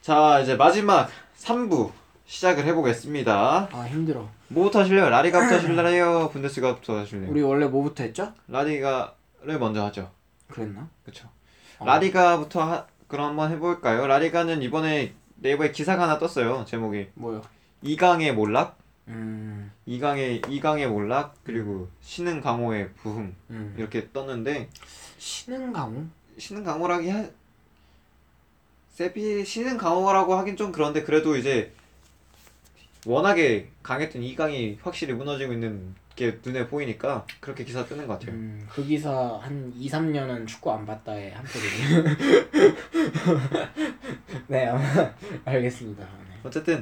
자, 이제 마지막 3부 시작을 해보겠습니다. 아 힘들어. 뭐부터 하실래요? 라리가부터 하실래요? 분데스리가부터 하실래요? 우리 원래 뭐부터 했죠? 라리가를 먼저 하죠. 그랬나? 그쵸. 어. 라리가부터 그럼 한번 해볼까요? 라리가는 이번에 네이버에 기사가 하나 떴어요. 제목이 뭐요? 이강의 몰락? 음. 이강의 몰락 그리고 신흥 강호의 부흥 이렇게 떴는데 신흥 강호? 신흥 강호라기 세비 신흥 강호라고 하긴 좀 그런데 그래도 이제 워낙에 강했던 이강이 확실히 무너지고 있는 게 눈에 보이니까 그렇게 기사 뜨는 것 같아요. 그 기사 한 2, 3년은 축구 안 봤다에 한 표거든요. 네, 알겠습니다. 네. 어쨌든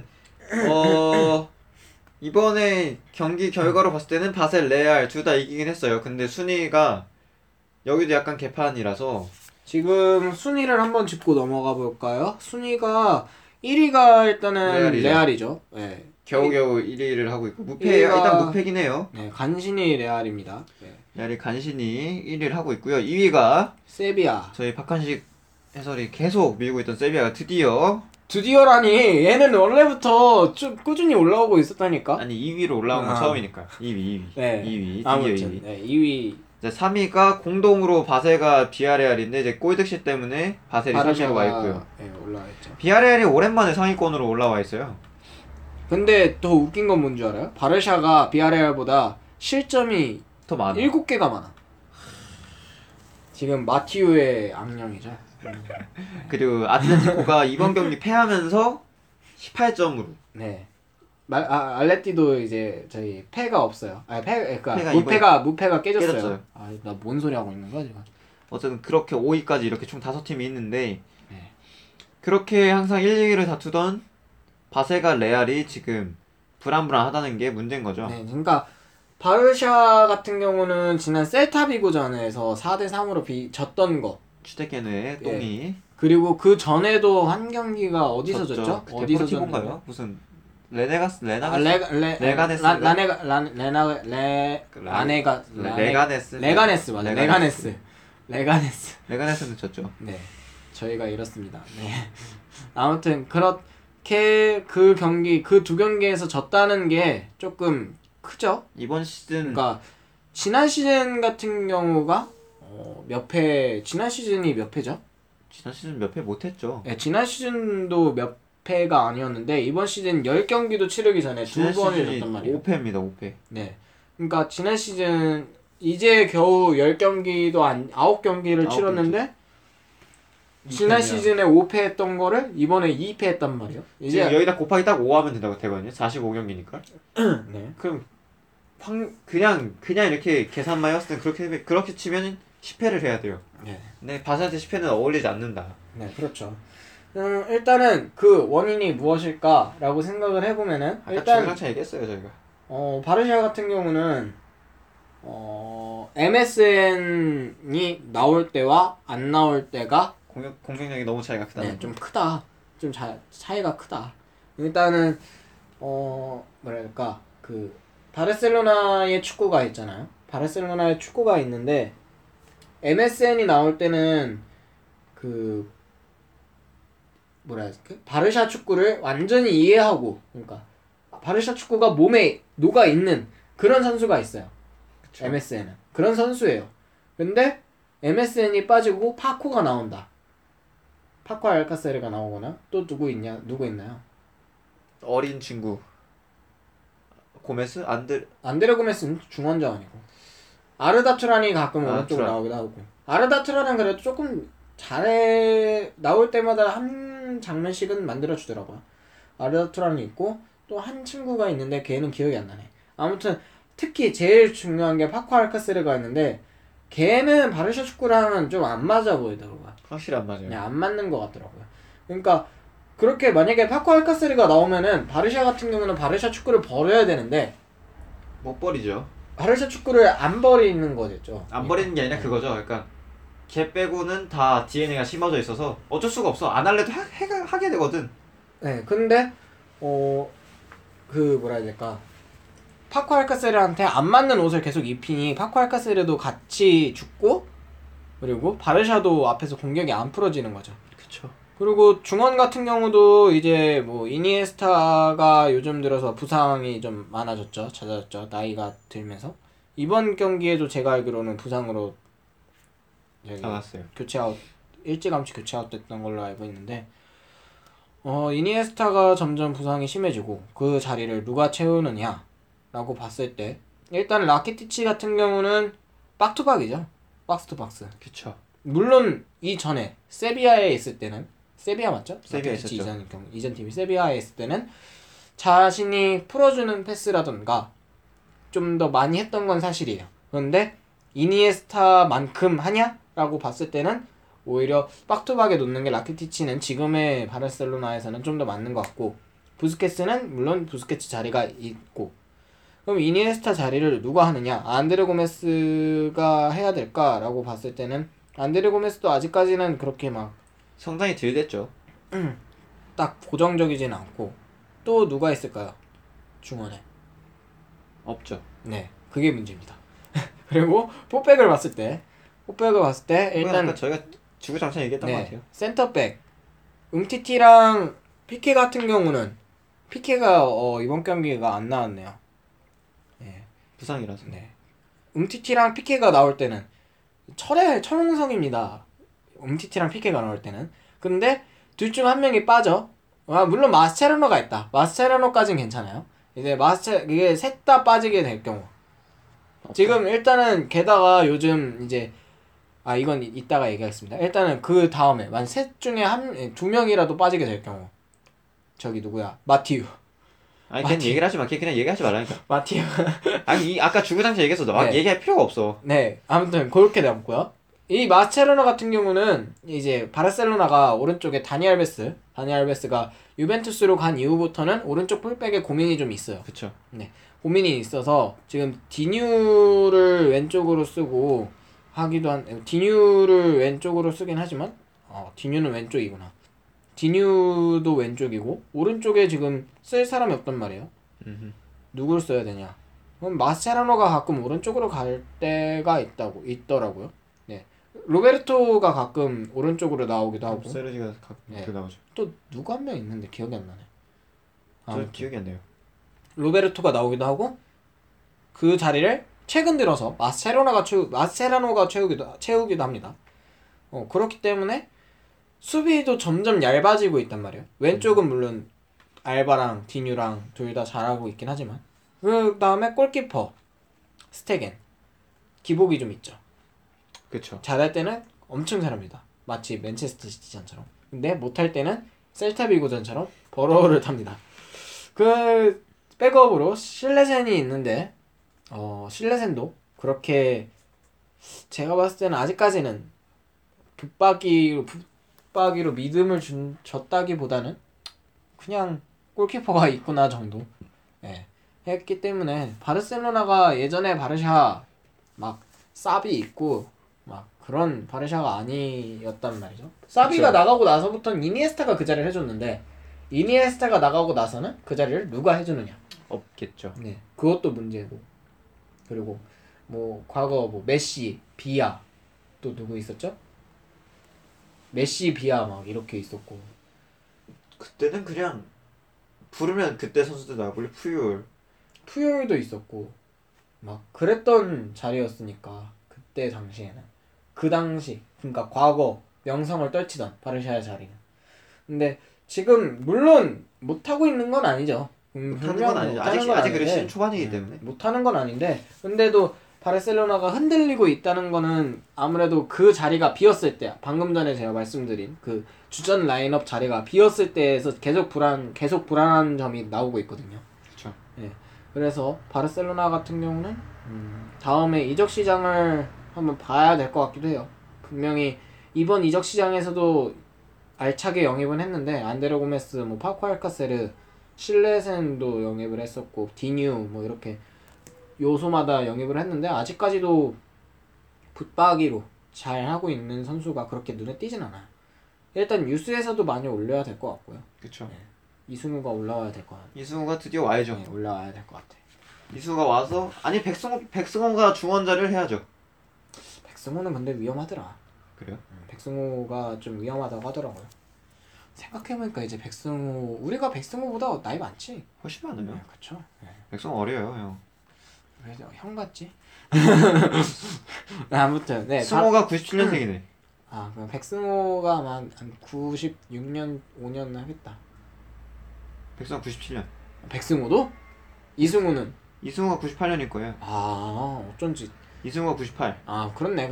이번에 경기 결과로 봤을 때는 바셀, 레알 둘 다 이기긴 했어요. 근데 순위가 여기도 약간 개판이라서 지금 순위를 한번 짚고 넘어가 볼까요? 순위가 1위가 일단은 레알이죠. 네. 겨우겨우 1위를 하고 있고 일단 무패긴 해요. 네, 간신히 레알입니다. 네. 레알이 간신히 1위를 하고 있고요. 2위가 세비야. 저희 박한식 해설이 계속 밀고 있던 세비야가 드디어라니 얘는 원래부터 좀 꾸준히 올라오고 있었다니까. 아니 2위로 올라온 건 처음이니까 2위. 네. 2위. 아무튼 2위. 네, 2위. 이제 3위가 공동으로 바세가 비아레알인데 이제 골득실 때문에 바셀이 3위로 와 있고요. 네, 올라와 있죠. 비아레알이 오랜만에 상위권으로 올라와 있어요. 근데 더 웃긴 건 뭔지 알아요? 바르샤가 비아레알보다 실점이 더 많아. 7개가 많아. 지금 마티우의 악령이죠. 그리고 아틀레티코가 이번 경기 패하면서 18점으로. 네. 알레티도 이제 저희 패가 없어요. 그러니까 무패가 깨졌어요. 깨졌어요. 아, 나 뭔 소리 하고 있는 거야 지금? 어쨌든 그렇게 5위까지 이렇게 총 5팀이 있는데 네. 그렇게 항상 1, 2위를 다투던 바세가 레알이 지금 불안불안하다는 게 문제인 거죠. 네, 그러니까 바르샤 같은 경우는 지난 셀타비고전에서 4대3으로 졌던 거. 추테켄의 똥이. 예. 그리고 그 전에도 한 경기가 어디서 졌죠? 어디서 졌나요? 무슨 레가네스 맞아. 레가네스는 졌죠. 네, 저희가 이렇습니다. 네. 아무튼 그렇게 그 경기 그 두 경기에서 졌다는 게 조금 크죠? 이번 시즌 그러니까 지난 시즌 같은 경우가 지난 시즌이 몇 패죠? 지난 시즌 몇 패 못했죠. 네, 지난 시즌도 몇 패가 아니었는데 이번 시즌 10경기도 치르기 전에 두 번을 졌단 말이에요. 5패입니다. 5패. 네. 그러니까 지난 시즌 이제 겨우 10경기도 9경기를 치렀는데 지난 시즌에 5패 했던 거를 이번에 2패 했단 말이에요. 이제 여기다 곱하기 딱 5 하면 된다고 되거든요. 45경기니까. 네. 그럼 그냥 이렇게 계산만 했을 때 그렇게 치면 10패를 해야 돼요. 네. 근데 바사한테 10패는 어울리지 않는다. 네, 그렇죠. 일단은 그 원인이 무엇일까라고 생각을 해보면은 일단 중간차 얘기했어요 저희가. 바르샤 같은 경우는 MSN이 나올 때와 안 나올 때가 공격력이 너무 차이가 크다. 네, 좀 크다. 좀 차이가 크다. 일단은 뭐랄까 그 바르셀로나의 축구가 있잖아요. 바르셀로나의 축구가 있는데 MSN이 나올 때는 그 바르샤 축구를 완전히 이해하고 그러니까 바르샤 축구가 몸에 녹아 있는 그런 선수가 있어요. 그쵸. MSN은 그런 선수예요. 근데 MSN이 빠지고 파코가 나온다. 파코 알카세르가 나오거나 또 누구 있나요? 어린 친구. 고메스? 안드레 고메스는 중원자 아니고 아르다 투란이 가끔 오른쪽으로 나오기도 하고 아르다 투란은 그래도 조금 나올 때마다 한 장면씩은 만들어주더라고요. 아르다 투란이 있고 또 한 친구가 있는데 걔는 기억이 안 나네. 아무튼 특히 제일 중요한 게 파코 알카세르가 있는데 걔는 바르샤 축구랑은 좀 안 맞아 보이더라고요. 확실히 안 맞아요. 그냥 안 맞는 것 같더라고요. 그러니까 그렇게 만약에 파코 알카세르가 나오면은 바르샤 같은 경우는 바르샤 축구를 버려야 되는데 못 버리죠. 바르샤 축구를 안 버리는 거겠죠. 안 버리는 게 아니라 그거죠. 그러니까 걔 빼고는 다 DNA가 심어져 있어서 어쩔 수가 없어. 안 할래도 하게 되거든. 네, 근데 그 뭐라 해야 될까? 파코 알카세르한테 안 맞는 옷을 계속 입히니 파코 알카세르도 같이 죽고 그리고 바르샤도 앞에서 공격이 안 풀어지는 거죠. 그쵸. 그리고 중원 같은 경우도 이제 뭐 이니에스타가 요즘 들어서 부상이 좀 많아졌죠. 잦아졌죠. 나이가 들면서. 이번 경기에도 제가 알기로는 부상으로 저기 나갔어요. 교체 아웃 일찌감치 교체 아웃 됐던 걸로 알고 있는데 이니에스타가 점점 부상이 심해지고 그 자리를 누가 채우느냐라고 봤을 때 일단 라키티치 같은 경우는 박투박이죠. 박스 투 박스. 그쵸. 물론 이전에 세비야에 있을 때는 세비야 맞죠? 세비야 라키티치 있었죠. 이전 팀이 세비야에 있을 때는 자신이 풀어주는 패스라던가 좀 더 많이 했던 건 사실이에요. 그런데 이니에스타만큼 하냐라고 봤을 때는 오히려 빡투박에 놓는 게 라키티치는 지금의 바르셀로나에서는 좀 더 맞는 것 같고 부스케츠는 물론 부스케츠 자리가 있고 그럼 이니에스타 자리를 누가 하느냐 안드레 고메스가 해야 될까라고 봤을 때는 안드레 고메스도 아직까지는 그렇게 막 성장이 덜 됐죠. 딱 고정적이진 않고 또 누가 있을까요? 중원에. 없죠. 네, 그게 문제입니다. 그리고 포백을 봤을 때 일단 아까 저희가 주구장창 얘기했던 것 같아요. 센터백 음티티랑 피케 같은 경우는 피케가 이번 경기가 안 나왔네요. 네, 부상이라서. 네. 음티티랑 피케가 나올 때는 철옹성입니다. 음티티랑 피케가 나올 때는. 근데 둘 중 한 명이 빠져. 물론 마스체르노가 있다. 마스체르노까지는 괜찮아요. 이제 이게 셋 다 빠지게 될 경우. 지금 일단은 게다가 요즘 이제 이건 이따가 얘기하겠습니다. 일단은 그 다음에 만 셋 중에 두 명이라도 빠지게 될 경우 저기 누구야 마티우 아니 그냥 얘기를 하지 마. 그냥 얘기하지 말라니까. 마티우 아니 아까 주구장창 얘기해서 막 네. 얘기할 필요가 없어. 네 아무튼 그렇게 남고요. 이 마스체르노 같은 경우는 이제 바르셀로나가 오른쪽에 다니 알베스가 유벤투스로 간 이후부터는 오른쪽 풀백에 고민이 좀 있어요. 그쵸. 네 고민이 있어서 지금 디뉴를 왼쪽으로 쓰고 디뉴를 왼쪽으로 쓰긴 하지만 디뉴는 왼쪽이구나. 디뉴도 왼쪽이고 오른쪽에 지금 쓸 사람이 없단 말이에요. 누굴 써야 되냐? 그럼 마스체라노가 가끔 오른쪽으로 갈 때가 있더라고요. 네. 로베르토가 가끔 오른쪽으로 나오기도 하고. 세르지가 가끔 네. 나오죠. 또 누구 한 명 있는데 기억이 안 나네. 저 기억이 안 나요. 로베르토가 나오기도 하고 그 자리를 최근 들어서 마스체라노가 채우기도 합니다. 그렇기 때문에 수비도 점점 얇아지고 있단 말이에요. 왼쪽은 물론 알바랑 디뉴랑 둘 다 잘하고 있긴 하지만 그 다음에 골키퍼 스테겐 기복이 좀 있죠. 그쵸. 잘할 때는 엄청 잘합니다. 마치 맨체스터 시티전처럼. 근데 못할 때는 셀타비고전처럼 버러우를 탑니다. 그 백업으로 실레센이 있는데 실레센도 그렇게 제가 봤을 때는 아직까지는 붙박이로 믿음을 줬다기보다는 그냥 골키퍼가 있구나 정도 했기 때문에 바르셀로나가 예전에 바르샤 막 사비 있고 막 그런 바르샤가 아니었단 말이죠. 사비가 그쵸. 나가고 나서부터는 이니에스타가 그 자리를 해줬는데 이니에스타가 나가고 나서는 그 자리를 누가 해주느냐. 없겠죠. 네, 그것도 문제고. 그리고 과거 메시, 비아 또 누구 있었죠? 메시, 비아 막 이렇게 있었고. 그때는 그냥 부르면 그때 선수들 나와볼래 푸열도 있었고 막 그랬던 자리였으니까 그때 당시에는 그 당시 그러니까 과거 명성을 떨치던 바르샤의 자리는. 근데 지금 물론 못하고 있는 건 아니죠. 못하는 건 아니죠. 아직 그래 시즌 초반이기 때문에. 못하는 건 아닌데 근데도 바르셀로나가 흔들리고 있다는 거는 아무래도 그 자리가 비었을 때 방금 전에 제가 말씀드린 그 주전 라인업 자리가 비었을 때에서 계속 불안한 점이 나오고 있거든요. 그렇죠. 예. 그래서 바르셀로나 같은 경우는 다음에 이적 시장을 한번 봐야 될 것 같기도 해요. 분명히 이번 이적 시장에서도 알차게 영입은 했는데 안드레 고메스, 파코 알카세르, 실레센도 영입을 했었고 디뉴 이렇게 요소마다 영입을 했는데 아직까지도 붙박이로 잘 하고 있는 선수가 그렇게 눈에 띄진 않아요. 일단 뉴스에서도 많이 올려야 될 것 같고요. 그쵸. 이승우가 올라와야 될 것 같아요. 이승우가 드디어 와야죠. 네, 올라와야 될 것 같아. 이승우가 와서 백승호가 중원자를 해야죠. 백승호는 근데 위험하더라. 그래요? 백승호가 좀 위험하다고 하더라고요. 생각해보니까 이제 백승호 우리가 백승호보다 나이 많지. 훨씬 많아요. 네, 그렇죠. 네. 백성 어려요 형. 그래서 형 같지? 아무튼 네. 승호가 97년생이네. 아 그럼 백승호가 아마 한 96년 5년 하겠다. 백성 97년. 백승호도? 이승우는? 이승우가 98년일 거예요. 아 어쩐지. 이승우가 98. 아 그렇네.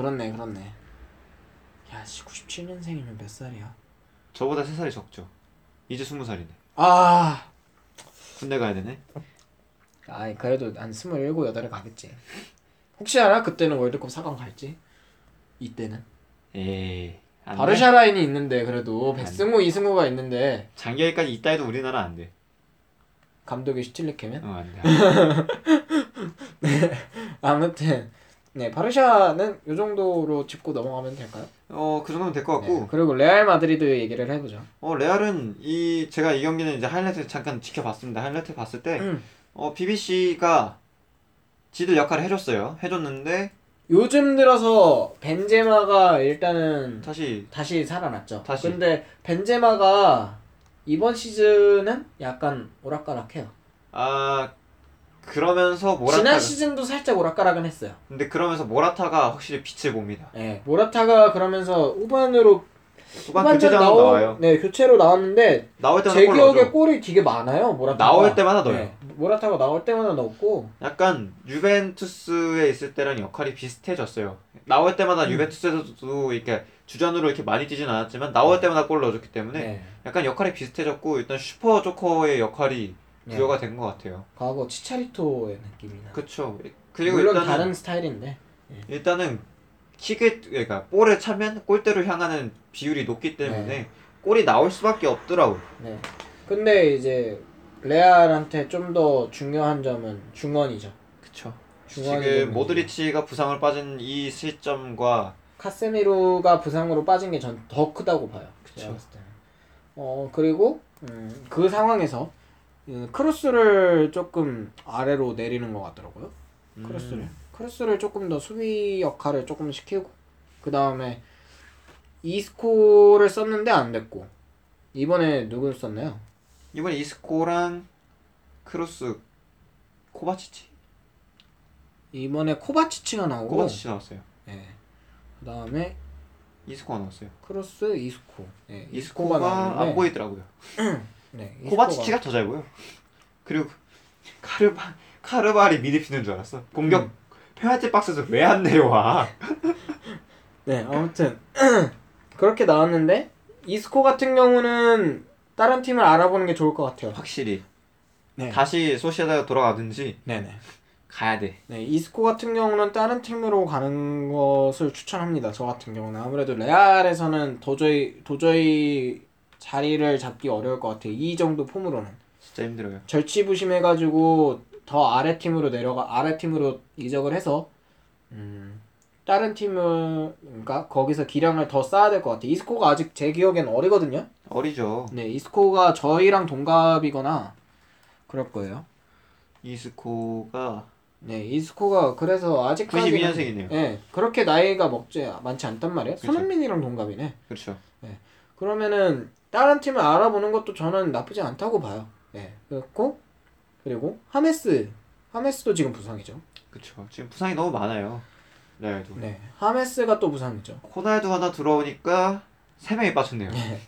야씨 97년생이면 몇 살이야? 저보다 3살이 적죠. 이제 20살이네. 아 군대 가야 되네. 아이 그래도 한 27, 8에 가겠지. 혹시 알아? 그때는 월드컵 4강 갈지? 이때는 에이. 안 돼. 바르샤라인이 있는데 그래도 백승호, 이승우가 있는데 장기까지 있다 해도 우리나라 안 돼. 감독이 슈틸리케면? 안 돼. 아무튼 네 바르샤는 요 정도로 짚고 넘어가면 될까요? 그 정도면 될 것 같고. 네, 그리고 레알 마드리드 얘기를 해보죠. 레알은 제가 이 경기는 이제 하이라이트 잠깐 지켜봤습니다. 하이라이트 봤을 때 BBC가 지들 역할을 해줬는데 요즘 들어서 벤제마가 일단은 다시 살아났죠. 다시. 근데 벤제마가 이번 시즌은 약간 오락가락해요. 그러면서 지난 시즌도 살짝 오락가락은 했어요. 근데 그러면서 모라타가 확실히 빛을 봅니다. 네, 모라타가 그러면서 후반으로 후반 교체장으로 나와요. 네, 교체로 나왔는데 나올 때마다 제 골 기억에 넣어줘. 골이 되게 많아요. 모라타가 나올 때마다 넣어요. 네, 모라타가 나올 때마다 넣었고 약간 유벤투스에 있을 때랑 역할이 비슷해졌어요. 나올 때마다 유벤투스에서도 이렇게 주전으로 이렇게 많이 뛰진 않았지만 나올 때마다 골 넣어줬기 때문에 네. 약간 역할이 비슷해졌고 일단 슈퍼 조커의 역할이 네. 부여가 된 것 같아요. 과거 치차리토의 느낌이나. 그쵸. 그리고 물론 일단은 다른 스타일인데. 일단은 그러니까 볼을 차면 골대로 향하는 비율이 높기 때문에 네. 골이 나올 수밖에 없더라고요. 네. 근데 이제 레알한테 좀 더 중요한 점은 중원이죠. 그쵸. 중원이 지금 너무 모드리치가 부상을 빠진 이 시점과 카세미로가 부상으로 빠진 게 전 더 크다고 봐요. 그쵸. 제가 봤을 때는. 그리고 그 상황에서 크로스를 조금 아래로 내리는 것 같더라고요. 크로스를 조금 더 수비 역할을 조금 시키고 그 다음에 이스코를 썼는데 안 됐고 이번에 누굴 썼나요? 이번에 이스코랑 크로스 코바치치? 이번에 코바치치가 나오고 코바치치 나왔어요. 네. 그 다음에 이스코가 나왔어요. 크로스 이스코. 네, 이스코가 안 보이더라고요. 네, 코바치치가 더 잘 보여. 그리고 카르발이 미드필더인 줄 알았어. 공격 페널티 박스에서 왜 안 내려와? 네, 아무튼 그렇게 나왔는데 이스코 같은 경우는 다른 팀을 알아보는 게 좋을 것 같아요. 확실히. 네. 다시 소시에다가 돌아가든지 네네. 가야 돼. 네, 이스코 같은 경우는 다른 팀으로 가는 것을 추천합니다. 저 같은 경우는 아무래도 레알에서는 도저히 자리를 잡기 어려울 것 같아요. 이 정도 폼으로는 진짜 힘들어요. 절치부심해가지고 더 아래 팀으로 이적을 해서 다른 팀을 그러니까 거기서 기량을 더 쌓아야 될 것 같아요. 이스코가 아직 제 기억엔 어리거든요. 어리죠. 네, 이스코가 저희랑 동갑이거나 그럴 거예요. 이스코가 그래서 아직까지는 92년생이네요. 네, 그렇게 나이가 많지 않단 말이에요. 그쵸. 손흥민이랑 동갑이네. 그렇죠. 네, 그러면은 다른 팀을 알아보는 것도 저는 나쁘지 않다고 봐요. 네, 그리고 하메스도 지금 부상이죠. 그렇죠. 지금 부상이 너무 많아요. 레알도. 네, 하메스가 또 부상이죠. 호날두 하나 들어오니까 3명이 빠졌네요.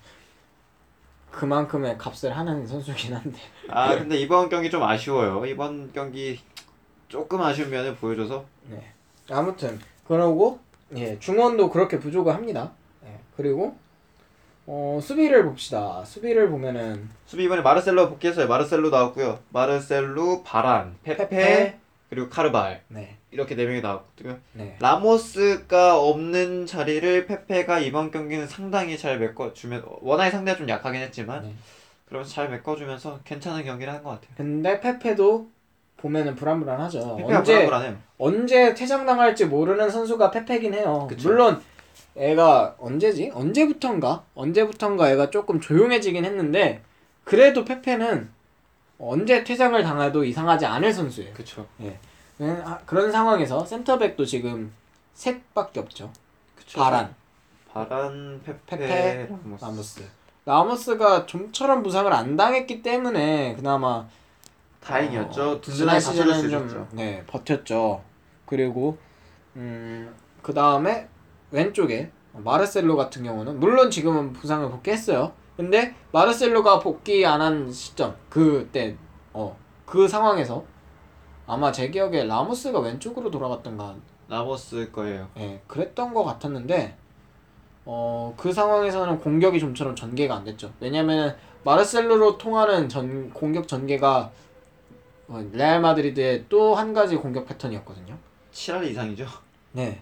그만큼의 값을 하는 선수긴 한데. 근데 이번 경기 좀 아쉬워요. 이번 경기 조금 아쉬운 면을 보여줘서. 네. 아무튼 그러고 중원도 그렇게 부족을 합니다. 그리고 수비를 봅시다. 수비를 보면은 수비 이번에 마르셀로 복귀했어요. 마르셀로 나왔고요. 마르셀로, 바란, 페페, 그리고 카르발. 네. 이렇게 4명이 나왔고요. 네. 라모스가 없는 자리를 페페가 이번 경기는 상당히 잘 메꿔주면 워낙에 상대가 좀 약하긴 했지만 네. 그러면서 잘 메꿔주면서 괜찮은 경기를 한 것 같아요. 근데 페페도 보면은 불안불안하죠. 페페가 불안불안해요. 언제 퇴장당할지 모르는 선수가 페페긴 해요. 그쵸. 물론 애가 언제부턴가 애가 조금 조용해지긴 했는데 그래도 페페는 언제 퇴장을 당해도 이상하지 않을 선수예요. 그쵸. 그런 상황에서 센터백도 지금 셋밖에 없죠. 그쵸. 바란, 바란, 페페, 페페, 라모스. 라모스. 라모스가 좀처럼 부상을 안 당했기 때문에 그나마 다행이었죠. 지난 든든하게 받쳐줄 수 시즌은 있었죠. 좀 버텼죠. 그리고 그 다음에 왼쪽에 마르셀로 같은 경우는 물론 지금은 부상을 복귀했어요. 근데 마르셀로가 복귀 안 한 시점 그때 그 상황에서 아마 제 기억에 라모스가 왼쪽으로 돌아갔던가 라모스 거예요. 그랬던 것 같았는데 그 상황에서는 공격이 좀처럼 전개가 안 됐죠. 왜냐면은 마르셀로로 통하는 공격 전개가 레알 마드리드의 또 한 가지 공격 패턴이었거든요. 7할 이상이죠. 네.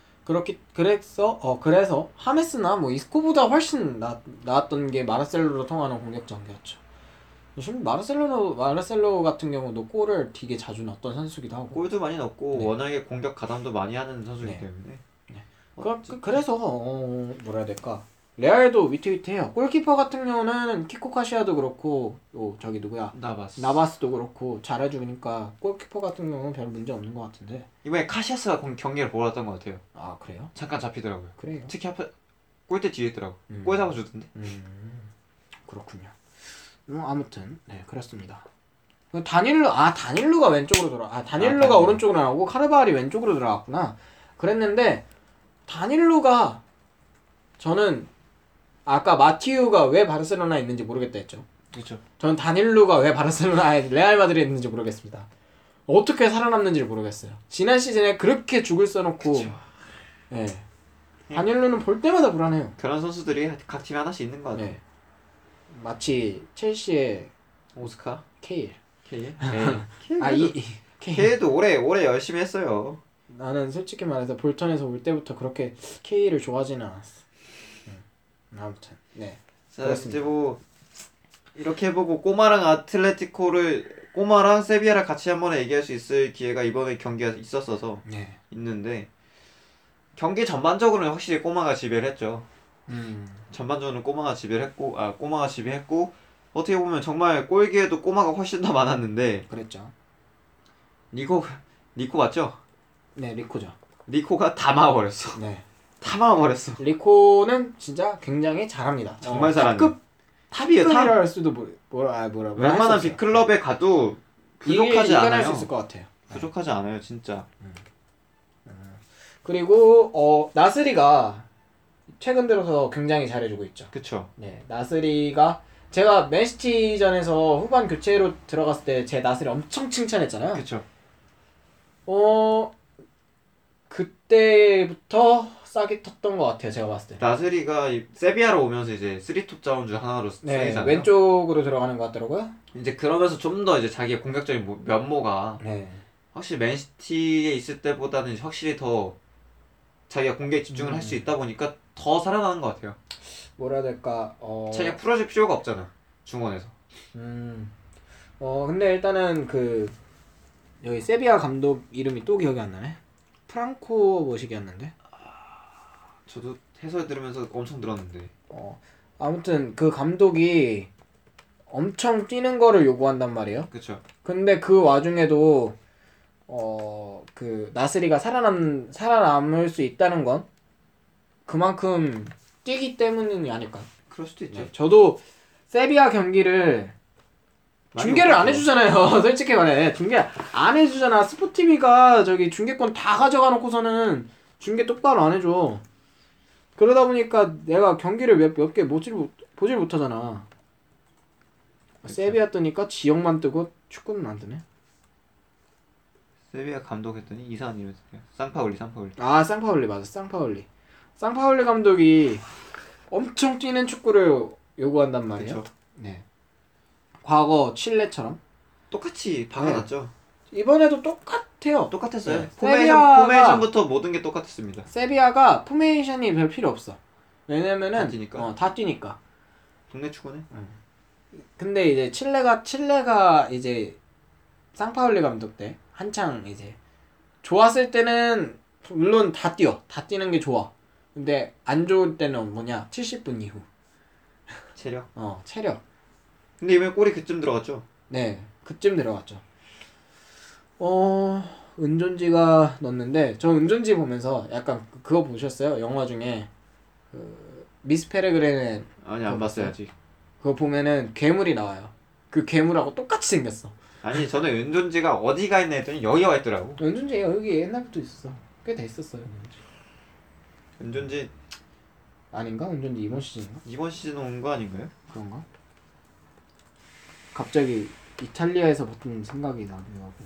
그래서 하메스나 뭐 이스코보다 훨씬 나았던 게 마르셀로로 통하는 공격 전개였죠. 지금 마르셀로 같은 경우도 골을 되게 자주 넣었던 선수기도 하고. 골도 많이 넣고 네. 워낙에 공격 가담도 많이 하는 선수이기 네. 때문에. 그래서 뭐라 해야 될까? 레알도 위태위태해요. 골키퍼 같은 경우는 키코 카시아도 그렇고 저기 누구야? 나바스도 그렇고 잘해주니까 골키퍼 같은 경우는 별 문제 없는 것 같은데. 이번에 카시아스가 경기를 보러 왔던 것 같아요. 아 그래요? 잠깐 잡히더라고요. 그래요? 특히 앞에 골대 뒤에 있더라고. 골 잡아주던데. 그렇군요. 아무튼 네 그렇습니다. 다닐루가 왼쪽으로 다닐루가 오른쪽으로 나오고 카르바알이 왼쪽으로 들어갔구나. 그랬는데 다닐루가 저는 아까 마티우가 왜 바르셀로나에 있는지 모르겠다 했죠. 그렇죠. 저는 다닐루가 왜 바르셀로나에 레알 마드리드에 있는지 모르겠습니다. 어떻게 살아남는지를 모르겠어요. 지난 시즌에 그렇게 죽을 써놓고 네. 다닐루는 볼 때마다 불안해요. 그런 선수들이 각 팀에 하나씩 있는 것 같아요. 네. 마치 첼시의 오스카? 케일. 케일? 케일. 도 올해 열심히 했어요. 나는 솔직히 말해서 볼턴에서 올 때부터 그렇게 케일을 좋아하지는 않았어. 아무튼 네. 자, 이제 뭐 이렇게 해보고 꼬마랑 세비야를 같이 한번 얘기할 수 있을 기회가 이번에 경기가 있었어서 있는데 경기 전반적으로는 확실히 꼬마가 지배를 했죠. 전반적으로는 꼬마가 지배했고 어떻게 보면 정말 골기에도 꼬마가 훨씬 더 많았는데 그랬죠. 리코 맞죠? 네, 리코죠. 리코가 다 막아버렸어. 네. 다 막아버렸어. 리코는 진짜 굉장히 잘합니다. 정말 잘하네. 탑이에요. 탑이라 할 수도 뭐라고. 웬만한 빅클럽에 가도 부족하지 않아요. 이겨낼 수 있을 것 같아요. 부족하지 않아요, 진짜. 그리고 나스리가 최근 들어서 굉장히 잘해주고 있죠. 그쵸. 네, 나스리가 제가 맨시티전에서 후반 교체로 들어갔을 때 제 나스리 엄청 칭찬했잖아요. 그쵸. 그때부터 싹이 텄던 것 같아요. 제가 봤을 때. 나스리가 세비야로 오면서 이제 3톱 자원 중 하나로 쓰이잖아요. 왼쪽으로 들어가는 것 같더라고요. 이제 그러면서 좀 더 이제 자기의 공격적인 면모가 확실히 맨시티에 있을 때보다는 확실히 더 자기가 공격에 집중을 할 수 있다 보니까 더 살아나는 것 같아요. 뭐라 해야 될까? 자기가 풀어줄 필요가 없잖아. 중원에서. 근데 일단은 여기 세비야 감독 이름이 또 기억이 안 나네. 프랑코 뭐시기였는데. 저도 해설 들으면서 엄청 들었는데. 아무튼 그 감독이 엄청 뛰는 거를 요구한단 말이에요. 그쵸. 근데 그 와중에도 나스리가 살아남을 수 있다는 건 그만큼 뛰기 때문이 아닐까. 그럴 수도 있죠. 네, 저도 세비야 경기를 중계를 안 해주잖아요. 솔직히 말해. 중계 안 해주잖아. 스포티비가 저기 중계권 다 가져가 놓고서는 중계 똑바로 안 해줘. 그러다 보니까 내가 경기를 몇 개 보질 못하잖아. 그쵸. 세비야 뜨니까 지역만 뜨고 축구는 안 뜨네. 세비야 감독했더니 이상한 이름이 있어요. 쌍파울리. 쌍파울리 맞아. 쌍파울리 감독이 엄청 뛰는 축구를 요구한단 말이에요. 그쵸. 네. 과거 칠레처럼 똑같이 박아놨죠. 이번에도 똑같아요. 똑같았어요. 네. 포메이션부터 모든 게 똑같았습니다. 세비야가 포메이션이 별 필요 없어. 왜냐면은 다 뛰니까. 동네 축구네. 근데 이제 칠레가 이제 쌍파울리 감독 때 한창 이제 좋았을 때는 물론 다 뛰는 게 좋아. 근데 안 좋을 때는 70분 이후. 체력. 체력. 근데 이번에 골이 그쯤 들어갔죠. 네, 그쯤 들어갔죠. 은존지가 넣었는데 저 은존지 보면서 약간 그거 보셨어요? 영화 중에 미스 페레그린의 아니 안 봤어요 아직. 그거 보면은 괴물이 나와요. 그 괴물하고 똑같이 생겼어. 아니 저는 은존지가 어디가 있나 했더니 여기 와 있더라고. 은존지 여기 옛날부터 있었어. 꽤 됐었어요. 은존지 아닌가? 은존지 이번 시즌인가? 이번 시즌 온 거 아닌가요? 그런가? 갑자기 이탈리아에서 봤던 생각이 나기도 하고.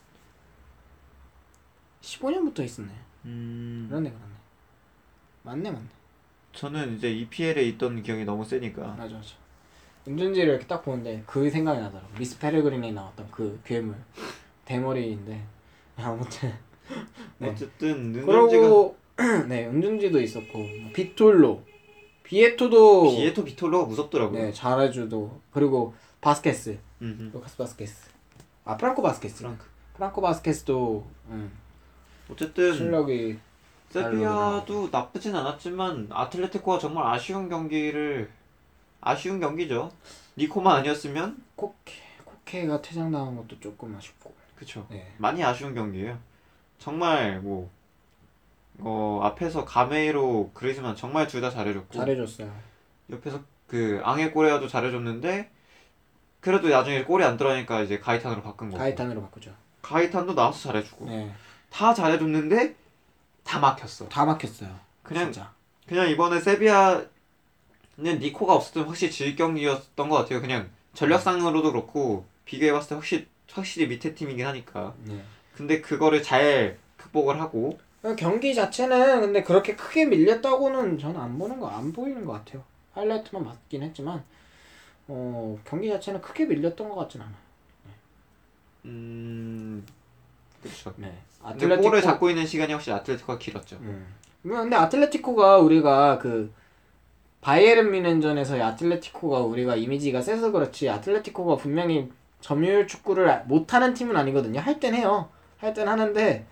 15년부터 있었네. 그러네. 맞네. 저는 이제 EPL에 있던 기억이 너무 세니까. 맞아. 은존지를 이렇게 딱 보는데 그 생각이 나더라고. 미스 페레그린에 나왔던 그 괴물 대머리인데 아무튼 네. 어쨌든 그리고 네 은존지도 있었고 비톨로 비에토도 비톨로가 무섭더라고요. 네 잘해주도 그리고 바스케스 루카스 바스케스 프랑코 바스케스 프랑코 바스케스도 어쨌든 실력이 세비야도 나쁘진 않았지만 아틀레티코가 정말 아쉬운 경기죠. 니코만 아니었으면 코케가 퇴장당한 것도 조금 아쉽고. 그쵸. 네. 많이 아쉬운 경기예요. 정말 앞에서 가메이로 그리즈만 정말 둘 다 잘해줬어요. 옆에서 그 앙헬 꼬레아도 잘해줬는데 그래도 나중에 골이 안 들어가니까 이제 가이탄으로 바꾼 거고. 가이탄으로 바꾸죠. 가이탄도 나와서 잘해주고. 네. 다 잘해줬는데 다 막혔어. 다 막혔어요. 진짜. 그냥 이번에 세비야는 니코가 없었던 확실히 질 경기였던 것 같아요. 그냥 전력상으로도 그렇고 비교해봤을 때 확실히 밑에 팀이긴 하니까. 네. 근데 그거를 잘 극복을 하고. 경기 자체는 근데 그렇게 크게 밀렸다고는 저는 안 보이는 것 같아요. 하이라이트만 봤긴 했지만 경기 자체는 크게 밀렸던 것 같진 않아요. 그렇죠. 네. 근데 볼을 잡고 있는 시간이 확실히 아틀레티코가 길었죠. 근데 아틀레티코가 우리가 그 바이에른 뮌헨전에서의 아틀레티코가 우리가 이미지가 세서 그렇지 아틀레티코가 분명히 점유율 축구를 못하는 팀은 아니거든요. 할 땐 해요. 할 땐 하는데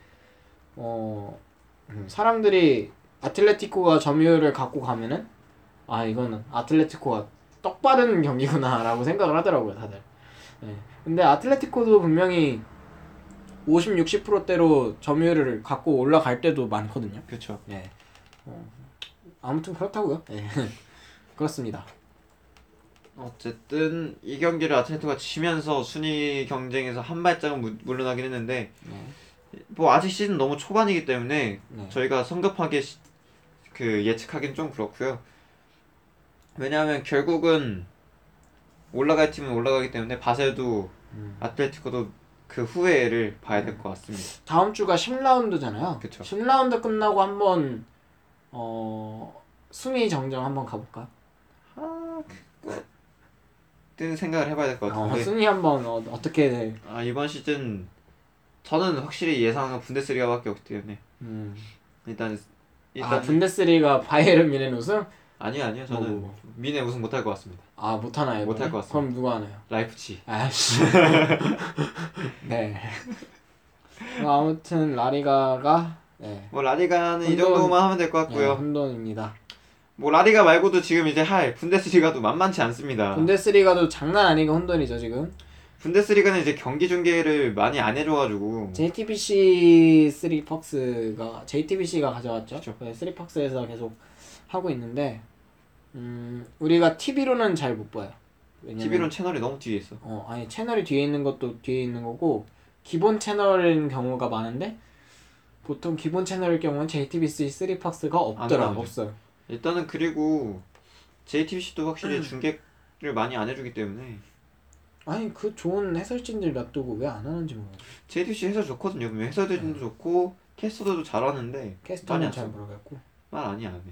사람들이 아틀레티코가 점유율을 갖고 가면은 이거는 아틀레티코가 떡바른 경기구나 라고 생각을 하더라고요 다들. 네. 근데 아틀레티코도 분명히 50, 60%대로 점유율을 갖고 올라갈 때도 많거든요. 그렇죠. 네. 아무튼 그렇다고요. 네. 그렇습니다. 어쨌든 이 경기를 아틀레티코가 치면서 순위 경쟁에서 한 발짝은 물러나긴 했는데 뭐 아직 시즌 너무 초반이기 때문에 저희가 성급하게 예측하기는 좀 그렇고요. 왜냐하면 결국은 올라갈 팀은 올라가기 때문에 바셀도 아틀레티코도 그 후회를 봐야 될 것 같습니다. 다음 주가 10라운드잖아요. 그쵸. 10라운드 끝나고 한번 순위 정정 한번 가볼까? 그때는 생각을 해봐야 될 것 같은데. 순위 한번 어떻게 돼? 이번 시즌 저는 확실히 예상은 분데스리가밖에 없기 때문에 일단 분데스리가 바이에른 뮌헨 우승? 아니요 저는 미네 우승 못할 것 같습니다. 못하나요? 못할 것 같습니다. 그럼 누가 하나요? 라이프치. 네. 아무튼 라리가가 뭐 라리가는 이 정도만 하면 될 것 같고요. 혼돈입니다. 뭐 라리가 말고도 지금 이제 분데스리가도 만만치 않습니다. 분데스리가도 장난 아니게 혼돈이죠 지금. 분데스리가는 이제 경기 중계를 많이 안 해줘가지고 JTBC가 가져왔죠. 그쵸. 3팍스에서 계속 하고 있는데 우리가 TV로는 잘 못 봐요. TV로는 채널이 너무 뒤에 있어. 채널이 뒤에 있는 것도 뒤에 있는 거고 기본 채널인 경우가 많은데 보통 기본 채널일 경우는 JTBC 3팍스가 없어요. 일단은 그리고 JTBC도 확실히 중계를 많이 안 해주기 때문에 그 좋은 해설진들 놔두고 왜 안 하는지 모르겠어요. JTBC 해설 좋거든요. 해설진도 좋고 캐스터들도 잘하는데 캐스터는 잘 모르겠고 말 많이 안 해.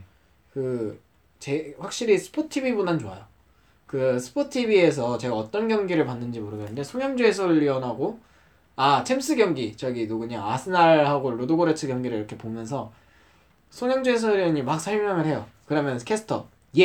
확실히 스포티비보단 좋아요. 스포티비에서 제가 어떤 경기를 봤는지 모르겠는데 송영주 해설위원하고 챔스 경기 누구냐 아스날하고 루도고레츠 경기를 이렇게 보면서 송영주 해설위원이 막 설명을 해요. 그러면 캐스터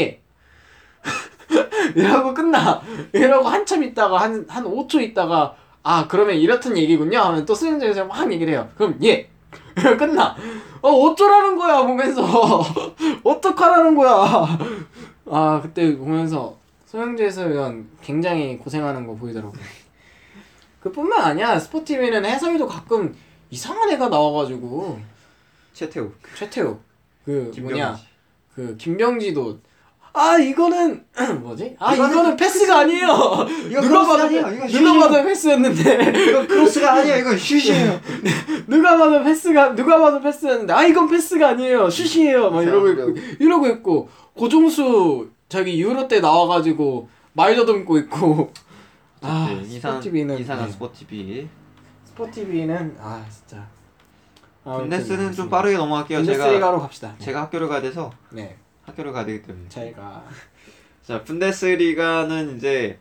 이러고 끝나. 이러고 한참 있다가 한 5초 있다가 그러면 이렇단 얘기군요 하면 또 송영주 해설이 막 얘기를 해요. 그럼 이러고 끝나. 어쩌라는 거야 보면서 어떡하라는 거야. 그때 보면서 송영주 해설위원 굉장히 고생하는 거 보이더라고요. 그뿐만 아니야. 스포티비는 해설도 가끔 이상한 애가 나와가지고 최태욱 김병지도 아 이거는 뭐지? 아 이거는 패스가 아니에요. 이거 누가 봐도 아니야. 이거 누가 봐도 패스였는데. 이거 크로스가 아니야. 이거 슛이에요. 누가 봐도 패스였는데 아 이건 패스가 아니에요. 슛이에요. 막 이러고 있고 고종수 자기 유로 때 나와가지고 말 더듬고 있고. 아 스포티비는 이상한 스포티비. 스포티비는 아 진짜. 분데스는 좀 빠르게 넘어갈게요. 분데스리가로 갑시다. 제가 학교를 가야 돼서. 네. 학교를 가야 되기 때문에. 제가 자, 분데스리가는 이제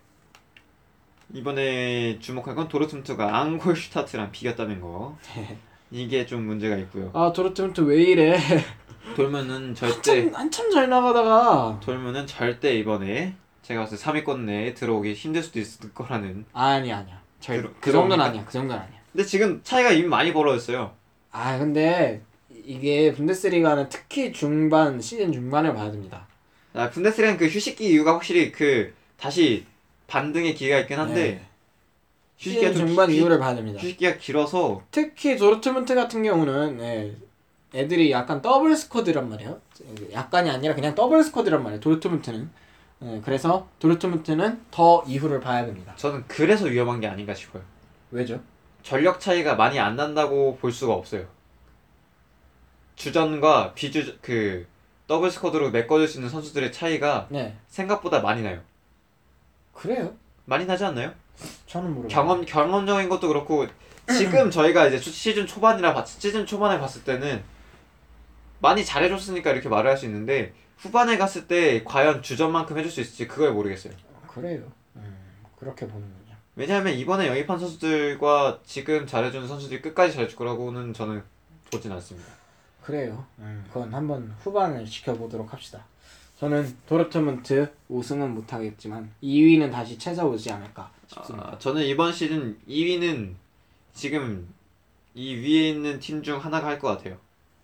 이번에 주목할 건 도르트문트가 앙홀슈타트랑 비겼다는 거. 이게 좀 문제가 있고요. 아 도르트문트 왜 이래? 돌면은 절대 한참 잘 나가다가 돌면은 절대 이번에 제가 봤을 때 3위권 내에 들어오기 힘들 수도 있을 거라는. 아니야. 그 정도는 아니야. 근데 지금 차이가 이미 많이 벌어졌어요. 아 근데 이게 분데스리가는 특히 시즌 중반을 봐야 됩니다. 아, 분데스리가는 그 휴식기 이유가 확실히 그 다시 반등의 기회가 있긴 한데 네. 시즌 중반 이유를 봐야 됩니다. 휴식기가 길어서 특히 도르트문트 같은 경우는 애들이 약간 더블 스쿼드란 말이에요. 약간이 아니라 그냥 더블 스쿼드란 말이에요. 도르트문트는. 그래서 도르트문트는 더 이후를 봐야 됩니다. 저는 그래서 위험한 게 아닌가 싶어요. 왜죠? 전력 차이가 많이 안 난다고 볼 수가 없어요. 주전과 그 더블 스쿼드로 메꿔줄 수 있는 선수들의 차이가 생각보다 많이 나요. 그래요? 많이 나지 않나요? 저는 모르겠어요. 경험적인 것도 그렇고 지금 저희가 이제 시즌 초반에 봤을 때는 많이 잘해줬으니까 이렇게 말을 할 수 있는데 후반에 갔을 때 과연 주전만큼 해줄 수 있을지 그걸 모르겠어요. 그래요. 그렇게 보는군요. 왜냐하면 이번에 영입한 선수들과 지금 잘해주는 선수들이 끝까지 잘해줄 거라고는 저는 보진 않습니다. 그래요. 그건 한번 후반을 지켜보도록 합시다. 저는 도르트문트 우승은 못하겠지만 2위는 다시 찾아오지 않을까 싶습니다. 저는 이번 시즌 2위는 지금 이 위에 있는 팀 중 하나가 할 것 같아요.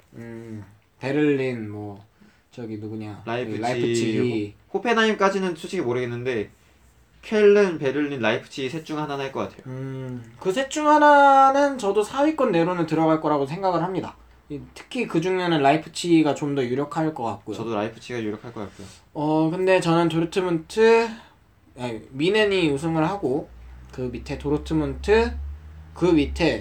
베를린 저기 누구냐 라이프치히 호펜하임까지는 솔직히 모르겠는데 켈른, 베를린, 라이프치히 셋 중 하나는 할 것 같아요. 그 셋 중 하나는 저도 4위권 내로는 들어갈 거라고 생각을 합니다. 특히 그 중에는 라이프치히가 좀 더 유력할 것 같고요. 저도 라이프치히가 유력할 것 같고요. 근데 저는 도르트문트 미넨이 우승을 하고 그 밑에 도르트문트 그 밑에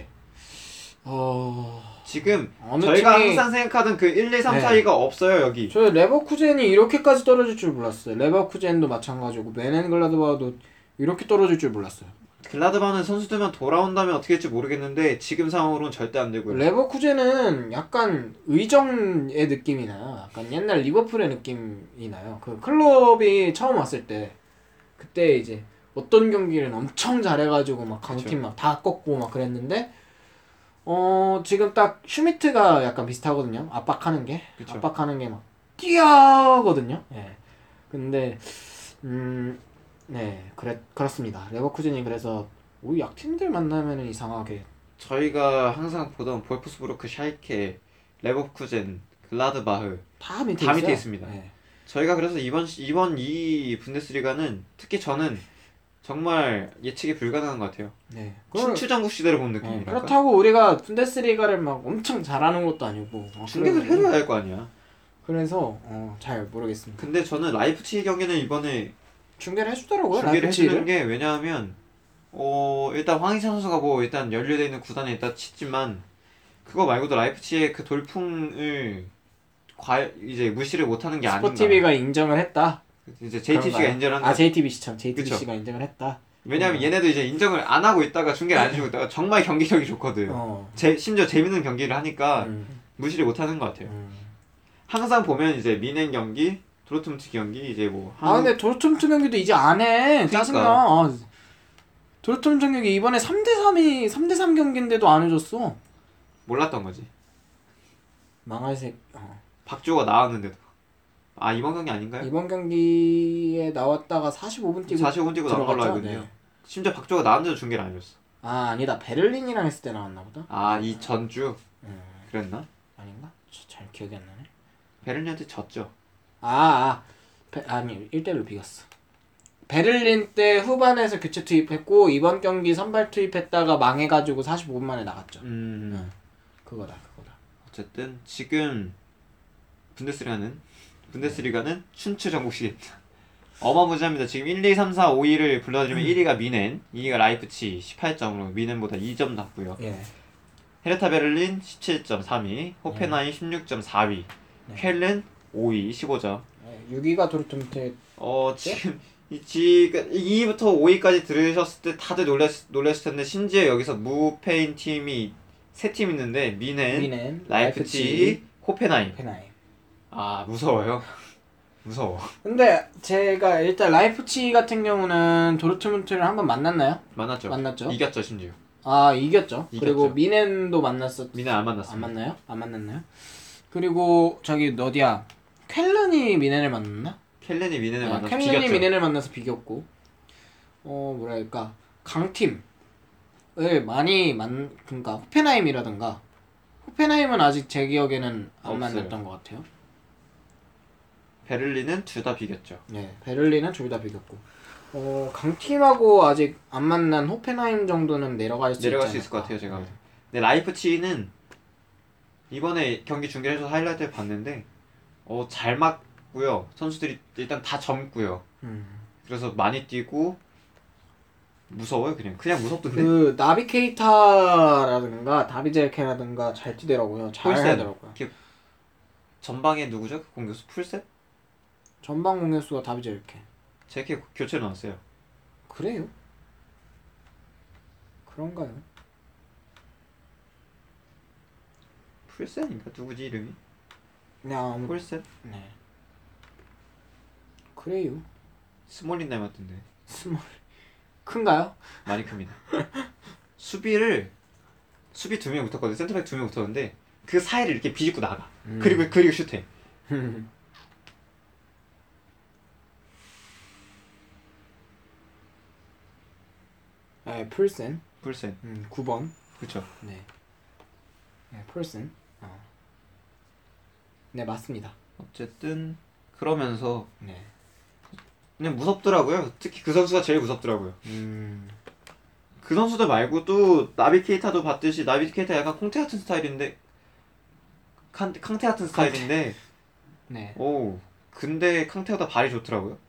지금 저희가 항상 생각하던 그 1, 2, 3 사이가 없어요 여기. 저 레버쿠젠이 이렇게까지 떨어질 줄 몰랐어요. 레버쿠젠도 마찬가지고 메넨글라드바도 이렇게 떨어질 줄 몰랐어요. 글라드바는 선수들만 돌아온다면 어떻게 될지 모르겠는데 지금 상황으로는 절대 안 되고요. 레버쿠젠은 약간 의정의 느낌이 나요. 약간 옛날 리버풀의 느낌이 나요. 그 클럽이 처음 왔을 때 그때 이제 어떤 경기는 엄청 잘해가지고 막 강팀 막 다 꺾고 막 그랬는데 지금 딱 슈미트가 약간 비슷하거든요. 압박하는 게 막 뛰어거든요. 근데 그렇습니다. 레버쿠젠이 그래서 우리 약팀들 만나면은 이상하게 저희가 항상 보던 볼프스부르크, 샤이케, 레버쿠젠, 글라드바흐 다 밑에 있습니다. 저희가 그래서 이번 이 분데스리가는 특히 저는 정말 예측이 불가능한 것 같아요. 신추전국 시대를 본 느낌이랄까. 그렇다고 우리가 분데스리가를 막 엄청 잘하는 것도 아니고 중계를 해줘야 할 거 아니야. 그래서 잘 모르겠습니다. 근데 저는 라이프치히 경기는 이번에 중계를 해주더라고요. 중계를 해주는 게 왜냐하면 일단 황희찬 선수가 일단 연루되어 있는 구단에 있다 치지만 그거 말고도 라이프치히의 그 돌풍을 이제 무시를 못하는 게 아닌가. 스포티비가 인정을 했다. 이제 JTBC가 인정한 거. JTBC가 인정을 했다. 왜냐면 얘네도 이제 인정을 안 하고 있다가 중계를 안 해주고 있다가 정말 경기력이 좋거든. 심지어 재밌는 경기를 하니까 무시를 못하는 것 같아요. 항상 보면 이제 미넨 경기, 도르트문트 경기 이제 근데 도르트문트 경기도 이제 안 해. 짜증나. 도르트문트 경기 이번에 3대3 경기인데도 안 해줬어. 몰랐던 거지. 망할색. 박주호가 나왔는데도. 이번 경기 아닌가요? 이번 경기에 나왔다가 45분 뛰고 나온 걸로 알고 있네요. 심지어 박주호가 나왔는데도 중계를 안 해줬어. 아니다. 베를린이랑 했을 때 나왔나 보다. 이 전주? 그랬나? 아닌가? 잘 기억이 안 나네. 베를린한테 졌죠. 아니 1대1로 비겼어. 베를린 때 후반에서 교체 투입했고 이번 경기 선발 투입했다가 망해가지고 45분 만에 나갔죠. 그거다. 어쨌든 지금 분데스리가는 분데스리가는 춘츠 전국시리입니다. 어마무지합니다. 지금 1, 2, 3, 4, 5위를 불러드리면 1위가 미넨, 2위가 라이프치 18점으로 미넨보다 2점 낮고요. 예. 헤르타 베를린 17점 3위, 호펜하임 16점 4위, 켈른 5위 15점. 6위가 도르트문트. 지금 2위부터 5위까지 들으셨을 때 다들 놀랐을 텐데 심지어 여기서 무패인 팀이 3팀 있는데 미넨, 라이프치히, 호펜하임. 아 무서워요. 무서워. 근데 제가 일단 라이프치히 같은 경우는 도르트문트를 한번 만났나요? 만났죠. 이겼죠 심지어. 아 이겼죠. 그리고 미넨도 만났었. 미넨 안 만났어요. 안 만나요? 안 만났나요? 그리고 저기 어디야? 켈른이 미넨을 만났나? 켈른이 미넨을 만나서 켈른이 비겼죠. 미넨을 만나서 비겼고, 뭐랄까 강팀을 많이 그러니까 호펜하임은 아직 제 기억에는 안 없어요. 만났던 것 같아요. 베를린은 둘 다 비겼죠. 네, 베를린은 둘 다 비겼고, 강팀하고 아직 안 만난 호펜하임 정도는 내려갈 수 있을 것 같아요 제가. 근데 라이프치히는 이번에 경기 중계해서 하이라이트를 봤는데 잘 맞고요. 선수들이 일단 다 젊고요. 그래서 많이 뛰고 무서워요. 그냥 무섭던데. 그 나비 케이타라든가 다비제케라든가 잘 뛰더라고요. 잘 하더라고요. 전방에 누구죠? 그 공격수 풀셋? 전방 공격수가 다비제케. 제게 교체로 나왔어요. 그래요? 그런가요? 풀셋인가? 누구지 이름이? 그냥 풀셋? 네. 그래요. 스몰린 닮았던데. 스몰 큰가요? 많이 큽니다. 수비 2명 붙었거든. 센터백 2명 붙었는데 그 사이를 이렇게 비집고 나가. 그리고 슛해. 네, 풀센. 9번. 그렇죠. 네. 풀센. 네, 맞습니다. 어쨌든 그러면서 네. 그냥 무섭더라고요. 특히 그 선수가 제일 무섭더라고요. 그 선수들 말고도 나비 케이타도 봤듯이 나비 케이타 약간 콩테 같은 스타일인데 캉테 같은 스타일인데 네. 근데 캉테보다 발이 좋더라고요.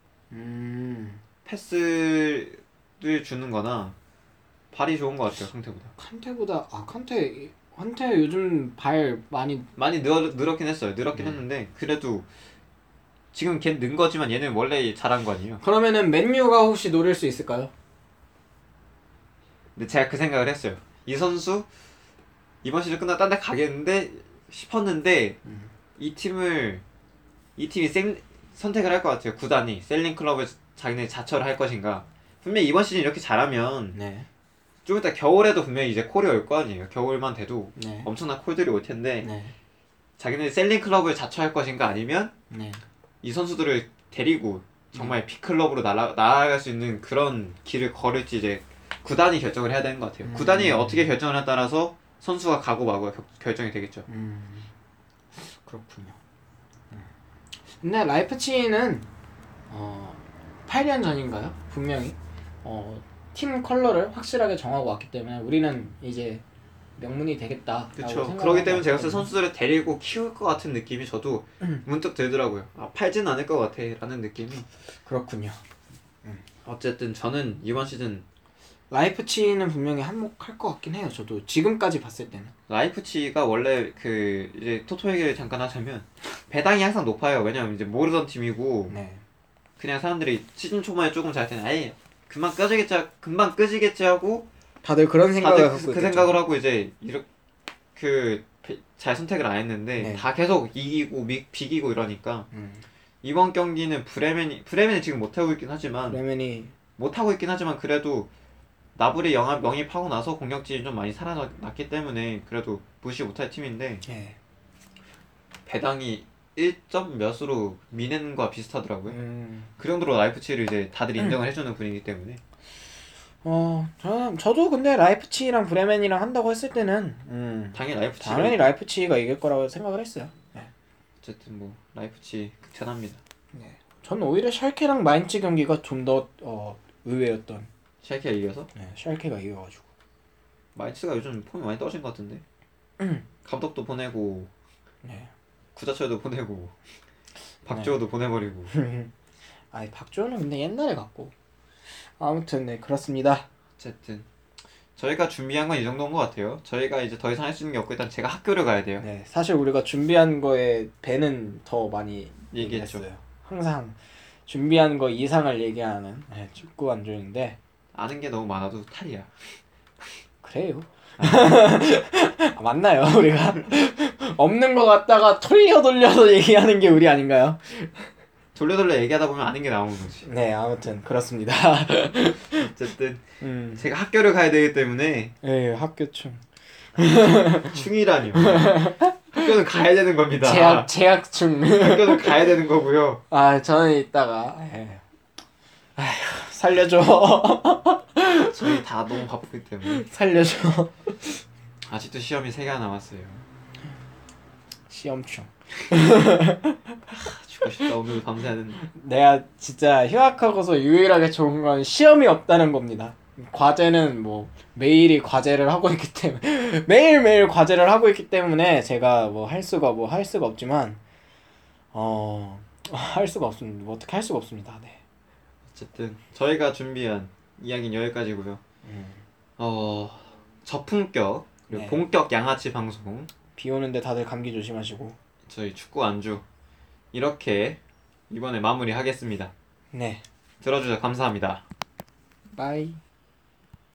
패스를 주는 거나 발이 좋은 것 같아요. 칸테 요즘 발 많이 늘었긴 했어요. 했는데 그래도 지금 걔 는 거지만 얘는 원래 잘한 거 아니에요. 그러면은 맨유가 혹시 노릴 수 있을까요? 근데 제가 그 생각을 했어요. 이 선수 이번 시즌 끝나고 딴 데 가겠는데 싶었는데 이 팀이 선택을 할 것 같아요. 구단이 셀링 클럽에 자기네 자처를 할 것인가. 분명히 이번 시즌 이렇게 잘하면 네. 좀 이따 겨울에도 분명히 이제 콜이 올 거 아니에요. 겨울만 돼도 네. 엄청난 콜들이 올 텐데 네. 자기네 셀링 클럽을 자처할 것인가 아니면 네. 이 선수들을 데리고 정말 B클럽으로 나아갈 수 있는 그런 길을 걸을지 이제 구단이 결정을 해야 되는 것 같아요. 구단이 어떻게 결정을 에 따라서 선수가 가고 마고가 결정이 되겠죠. 그렇군요. 근데 라이프치히는 8년 전인가요? 분명히 팀 컬러를 확실하게 정하고 왔기 때문에 우리는 이제 명문이 되겠다. 그렇죠. 그렇기 때문에 제가 봤을 때 선수들을 데리고 키울 것 같은 느낌이 저도 문득 들더라고요. 팔진 않을 것 같아 라는 느낌이. 그렇군요. 어쨌든 저는 이번 시즌 라이프치히는 분명히 한몫할 것 같긴 해요. 저도 지금까지 봤을 때는. 라이프치히가 원래 이제 토토 얘기를 잠깐 하자면 배당이 항상 높아요. 왜냐면 이제 모르던 팀이고 네. 그냥 사람들이 시즌 초반에 조금 잘 때는 아예 금방 끄지겠지 하고 다들 그런 생각을 갖고 그 생각을 하고 이제 이렇게 잘 선택을 안 했는데 네. 다 계속 이기고 비기고 이러니까 이번 경기는 브레멘이 지금 못하고 있긴 하지만 그래도 나블이 영입하고 나서 공격진이 좀 많이 살아났기 때문에 그래도 무시 못할 팀인데 네. 배당이 1점 몇으로 미넨과 비슷하더라고요. 그 정도로 라이프치히를 이제 다들 인정을 해주는 분위기 때문에 저도 근데 라이프치히랑 브레멘이랑 한다고 했을 때는 당연히 라이프치히가 이길 거라고 생각을 했어요. 네. 어쨌든 뭐 라이프치히 극찬합니다. 네. 전 오히려 샬케랑 마인츠 경기가 좀 더 의외였던. 샬케가 이겨서? 네, 샬케가 이겨가지고. 마인츠가 요즘 폼이 많이 떨어진 것 같은데. 감독도 보내고 네. 구자철도 보내고 박주호도 보내버리고. 아니 박주호는 근데 옛날에 갔고. 아무튼 네 그렇습니다. 어쨌든 저희가 준비한 건 이 정도인 것 같아요. 저희가 이제 더 이상 할 수 있는 게 없고 일단 제가 학교를 가야 돼요. 네 사실 우리가 준비한 거에 배는 더 많이 얘기했죠. 얘기했어요. 항상 준비한 거 이상을 얘기하는 축구 안조인데 아는 게 너무 많아도 탈이야. 그래요. 아, 맞나요 우리가? 없는 거 같다가 돌려서 얘기하는 게 우리 아닌가요? 돌려 얘기하다 보면 아는 게 나오는 거지. 네 아무튼 그렇습니다. 어쨌든 제가 학교를 가야 되기 때문에. 예 학교충. 충이라니요. 학교는 가야 되는 겁니다. 재학충. 학교는 가야 되는 거고요. 아 저는 이따가 아휴 살려줘. 저희 다 너무 바쁘기 때문에. 살려줘. 아직도 시험이 3개가 남았어요. 시험충. 죽고 싶다. 오늘 밤새야 된다. 내가 진짜 휴학하고서 유일하게 좋은 건 시험이 없다는 겁니다. 과제는 뭐 매일이 과제를 하고 있기 때문에 매일매일 과제를 하고 있기 때문에 제가 뭐 할 수가 없지만 할 수가 없습니다. 뭐 어떻게 할 수가 없습니다. 네. 어쨌든 저희가 준비한 이야기는 여기까지고요. 저품격 그리고 네. 본격 양아치 방송 비 오는데 다들 감기 조심하시고 저희 축구 안주 이렇게 이번에 마무리하겠습니다. 네. 들어주셔서 감사합니다. 바이.